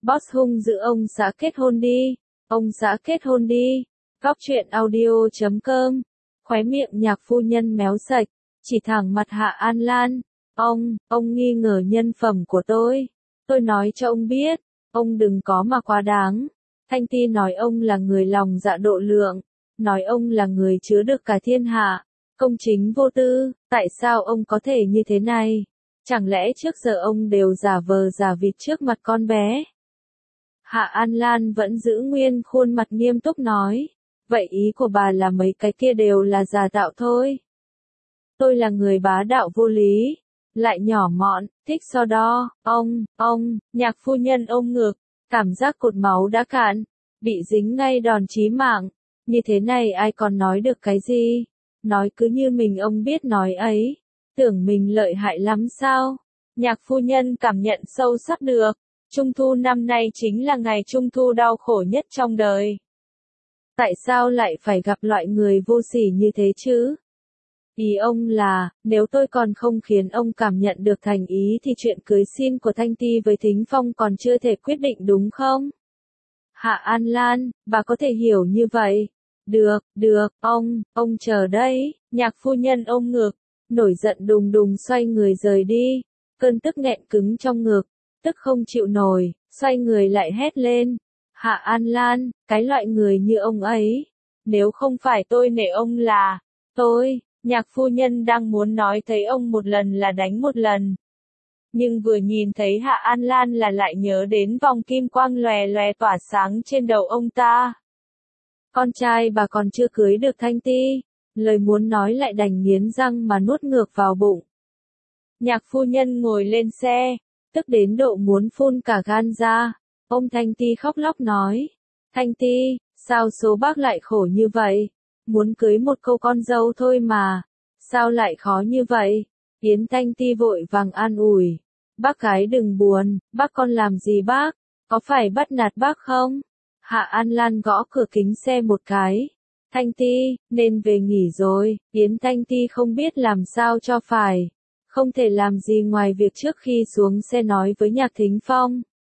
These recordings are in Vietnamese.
Boss hung dữ ông xã kết hôn đi. Ông xã kết hôn đi. Góc truyện audio.com. Khóe miệng nhạc phu nhân méo sạch, chỉ thẳng mặt Hạ An Lan. Ông nghi ngờ nhân phẩm của tôi. Tôi nói cho ông biết, ông đừng có mà quá đáng. Thanh Ti nói ông là người lòng dạ độ lượng, nói ông là người chứa được cả thiên hạ, công chính vô tư, tại sao ông có thể như thế này? Chẳng lẽ trước giờ ông đều giả vờ giả vịt trước mặt con bé? Hạ An Lan vẫn giữ nguyên khuôn mặt nghiêm túc nói, vậy ý của bà là mấy cái kia đều là giả tạo thôi. Tôi là người bá đạo vô lý, lại nhỏ mọn, thích so đo, nhạc phu nhân ôm ngực, cảm giác cột máu đã cạn, bị dính ngay đòn chí mạng, như thế này ai còn nói được cái gì, nói cứ như mình ông biết nói ấy, tưởng mình lợi hại lắm sao, nhạc phu nhân cảm nhận sâu sắc được, Trung thu năm nay chính là ngày Trung thu đau khổ nhất trong đời. Tại sao lại phải gặp loại người vô sỉ như thế chứ? Ý ông là, nếu tôi còn không khiến ông cảm nhận được thành ý thì chuyện cưới xin của Thanh Ti với Thính Phong còn chưa thể quyết định đúng không? Hạ An Lan, bà có thể hiểu như vậy. Được, ông chờ đấy, nhạc phu nhân ôm ngực, nổi giận đùng đùng xoay người rời đi, cơn tức nghẹn cứng trong ngực, tức không chịu nổi, xoay người lại hét lên. Hạ An Lan, cái loại người như ông ấy, nếu không phải tôi nể ông là, nhạc phu nhân đang muốn nói thấy ông một lần là đánh một lần. Nhưng vừa nhìn thấy Hạ An Lan là lại nhớ đến vòng kim quang lòe lòe tỏa sáng trên đầu ông ta. Con trai bà còn chưa cưới được Thanh Ti, lời muốn nói lại đành nghiến răng mà nuốt ngược vào bụng. Nhạc phu nhân ngồi lên xe, tức đến độ muốn phun cả gan ra. Ông Thanh Ti khóc lóc nói, Thanh Ti, sao số bác lại khổ như vậy? Muốn cưới một cô con dâu thôi mà, sao lại khó như vậy? Yến Thanh Ti vội vàng an ủi, bác gái đừng buồn, bác con làm gì bác, có phải bắt nạt bác không? Hạ An Lan gõ cửa kính xe một cái, Thanh Ti, nên về nghỉ rồi, Yến Thanh Ti không biết làm sao cho phải, không thể làm gì ngoài việc trước khi xuống xe nói với Nhạc Thính Phong.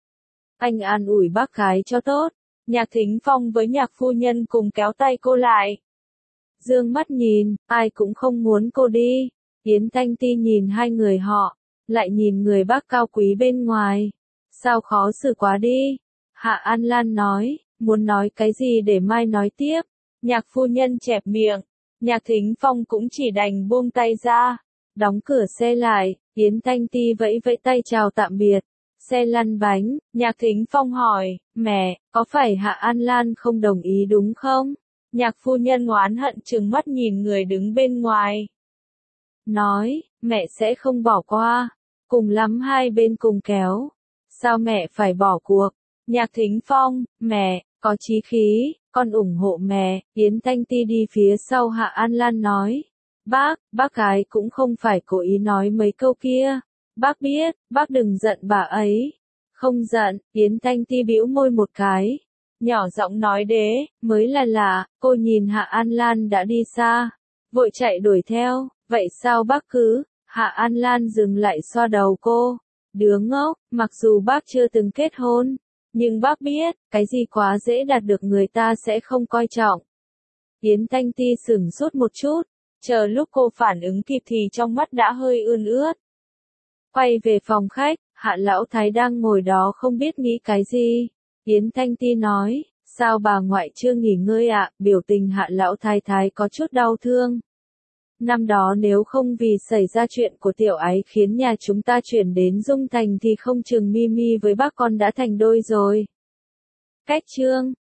Anh an ủi bác gái cho tốt, Nhạc Thính Phong với nhạc phu nhân cùng kéo tay cô lại. Dương mắt nhìn, ai cũng không muốn cô đi. Yến Thanh Ti nhìn hai người họ, lại nhìn người bác cao quý bên ngoài. Sao khó xử quá đi. Hạ An Lan nói, muốn nói cái gì để mai nói tiếp. Nhạc phu nhân chẹp miệng, Nhạc Thính Phong cũng chỉ đành buông tay ra. Đóng cửa xe lại, Yến Thanh Ti vẫy vẫy tay chào tạm biệt. Xe lăn bánh, Nhạc Thính Phong hỏi, mẹ, có phải Hạ An Lan không đồng ý đúng không? Nhạc phu nhân oán hận trừng mắt nhìn người đứng bên ngoài. Nói, mẹ sẽ không bỏ qua, cùng lắm hai bên cùng kéo. Sao mẹ phải bỏ cuộc? Nhạc Thính Phong, mẹ, có chí khí, con ủng hộ mẹ. Yến Thanh Ti đi phía sau Hạ An Lan nói. Bác gái cũng không phải cố ý nói mấy câu kia. Bác biết, bác đừng giận bà ấy. Không giận, Yến Thanh Ti bĩu môi một cái. Nhỏ giọng nói đế, mới là lạ, cô nhìn Hạ An Lan đã đi xa. Vội chạy đuổi theo, vậy sao bác cứ? Hạ An Lan dừng lại xoa đầu cô. Đứa ngốc, mặc dù bác chưa từng kết hôn, nhưng bác biết, cái gì quá dễ đạt được người ta sẽ không coi trọng. Yến Thanh Ti sửng sốt một chút, chờ lúc cô phản ứng kịp thì trong mắt đã hơi ươn ướt. Quay về phòng khách, Hạ Lão Thái đang ngồi đó không biết nghĩ cái gì. Yến Thanh Ti nói, sao bà ngoại chưa nghỉ ngơi ạ? Biểu tình Hạ Lão Thái Thái có chút đau thương. Năm đó nếu không vì xảy ra chuyện của Tiểu Ái khiến nhà chúng ta chuyển đến Dung Thành thì không chừng Mimi với bác con đã thành đôi rồi. Cách chương